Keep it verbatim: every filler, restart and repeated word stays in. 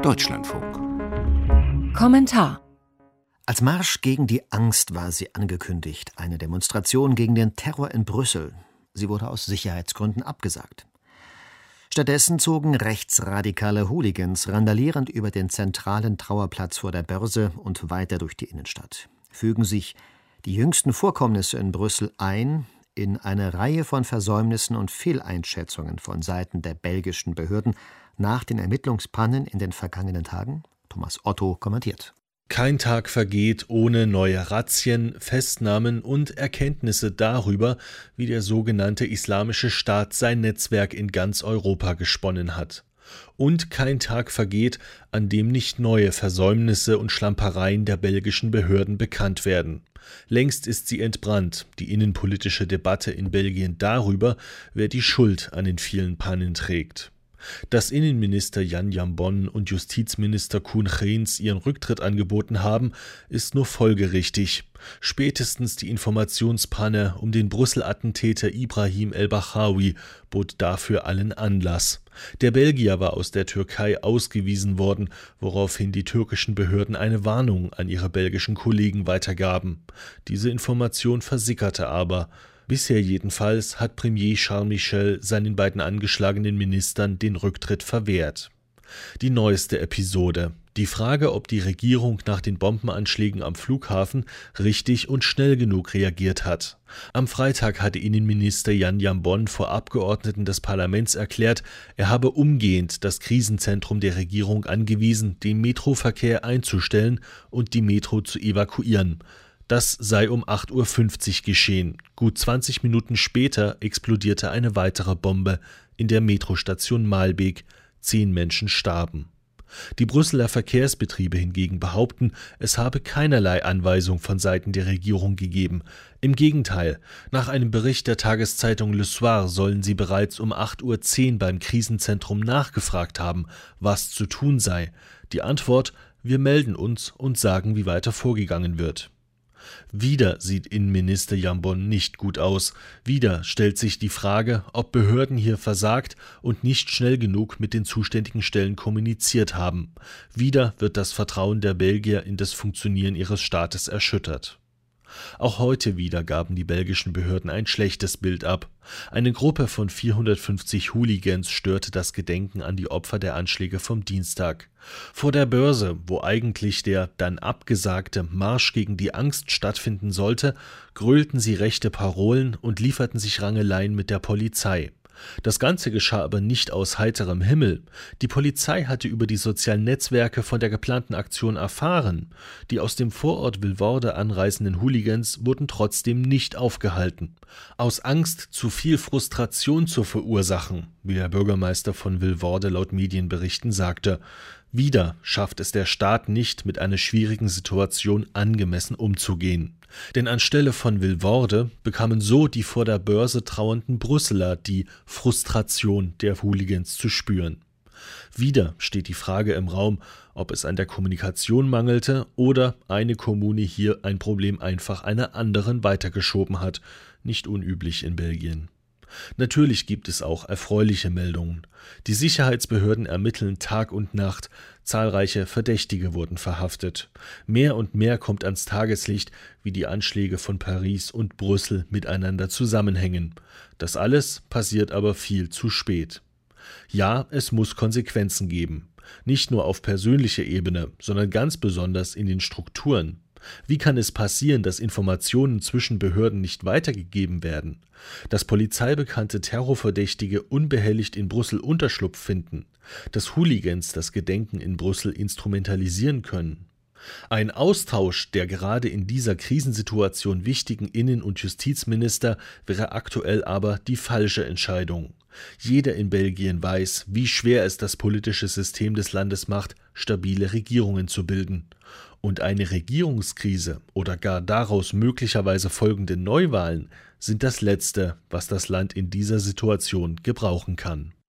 Deutschlandfunk. Kommentar. Als Marsch gegen die Angst war sie angekündigt, eine Demonstration gegen den Terror in Brüssel. Sie wurde aus Sicherheitsgründen abgesagt. Stattdessen zogen rechtsradikale Hooligans randalierend über den zentralen Trauerplatz vor der Börse und weiter durch die Innenstadt. Fügen sich die jüngsten Vorkommnisse in Brüssel ein in eine Reihe von Versäumnissen und Fehleinschätzungen von Seiten der belgischen Behörden nach den Ermittlungspannen in den vergangenen Tagen? Thomas Otto kommentiert. Kein Tag vergeht ohne neue Razzien, Festnahmen und Erkenntnisse darüber, wie der sogenannte Islamische Staat sein Netzwerk in ganz Europa gesponnen hat. Und kein Tag vergeht, an dem nicht neue Versäumnisse und Schlampereien der belgischen Behörden bekannt werden. Längst ist sie entbrannt, die innenpolitische Debatte in Belgien darüber, wer die Schuld an den vielen Pannen trägt. Dass Innenminister Jan Jambon und Justizminister Koen Geens ihren Rücktritt angeboten haben, ist nur folgerichtig. Spätestens die Informationspanne um den Brüssel-Attentäter Ibrahim el-Bachawi bot dafür allen Anlass. Der Belgier war aus der Türkei ausgewiesen worden, woraufhin die türkischen Behörden eine Warnung an ihre belgischen Kollegen weitergaben. Diese Information versickerte aber. Bisher jedenfalls hat Premier Charles Michel seinen beiden angeschlagenen Ministern den Rücktritt verwehrt. Die neueste Episode. Die Frage, ob die Regierung nach den Bombenanschlägen am Flughafen richtig und schnell genug reagiert hat. Am Freitag hatte Innenminister Jan Jambon vor Abgeordneten des Parlaments erklärt, er habe umgehend das Krisenzentrum der Regierung angewiesen, den Metroverkehr einzustellen und die Metro zu evakuieren. Das sei um acht Uhr fünfzig geschehen. Gut zwanzig Minuten später explodierte eine weitere Bombe in der Metrostation Maalbeek. Zehn Menschen starben. Die Brüsseler Verkehrsbetriebe hingegen behaupten, es habe keinerlei Anweisung von Seiten der Regierung gegeben. Im Gegenteil, nach einem Bericht der Tageszeitung Le Soir sollen sie bereits um acht Uhr zehn beim Krisenzentrum nachgefragt haben, was zu tun sei. Die Antwort: Wir melden uns und sagen, wie weiter vorgegangen wird. Wieder sieht Innenminister Jambon nicht gut aus. Wieder stellt sich die Frage, ob Behörden hier versagt und nicht schnell genug mit den zuständigen Stellen kommuniziert haben. Wieder wird das Vertrauen der Belgier in das Funktionieren ihres Staates erschüttert. Auch heute wieder gaben die belgischen Behörden ein schlechtes Bild ab. Eine Gruppe von vierhundertfünfzig Hooligans störte das Gedenken an die Opfer der Anschläge vom Dienstag. Vor der Börse, wo eigentlich der dann abgesagte Marsch gegen die Angst stattfinden sollte, grölten sie rechte Parolen und lieferten sich Rangeleien mit der Polizei. Das Ganze geschah aber nicht aus heiterem Himmel. Die Polizei hatte über die sozialen Netzwerke von der geplanten Aktion erfahren. Die aus dem Vorort Vilvoorde anreisenden Hooligans wurden trotzdem nicht aufgehalten. Aus Angst, zu viel Frustration zu verursachen, wie der Bürgermeister von Vilvoorde laut Medienberichten sagte. Wieder schafft es der Staat nicht, mit einer schwierigen Situation angemessen umzugehen. Denn anstelle von Vilvoorde bekamen so die vor der Börse trauernden Brüsseler die Frustration der Hooligans zu spüren. Wieder steht die Frage im Raum, ob es an der Kommunikation mangelte oder eine Kommune hier ein Problem einfach einer anderen weitergeschoben hat. Nicht unüblich in Belgien. Natürlich gibt es auch erfreuliche Meldungen. Die Sicherheitsbehörden ermitteln Tag und Nacht. Zahlreiche Verdächtige wurden verhaftet. Mehr und mehr kommt ans Tageslicht, wie die Anschläge von Paris und Brüssel miteinander zusammenhängen. Das alles passiert aber viel zu spät. Ja, es muss Konsequenzen geben. Nicht nur auf persönlicher Ebene, sondern ganz besonders in den Strukturen. Wie kann es passieren, dass Informationen zwischen Behörden nicht weitergegeben werden? Dass polizeibekannte Terrorverdächtige unbehelligt in Brüssel Unterschlupf finden? Dass Hooligans das Gedenken in Brüssel instrumentalisieren können? Ein Austausch der gerade in dieser Krisensituation wichtigen Innen- und Justizminister wäre aktuell aber die falsche Entscheidung. Jeder in Belgien weiß, wie schwer es das politische System des Landes macht, stabile Regierungen zu bilden. Und eine Regierungskrise oder gar daraus möglicherweise folgende Neuwahlen sind das Letzte, was das Land in dieser Situation gebrauchen kann.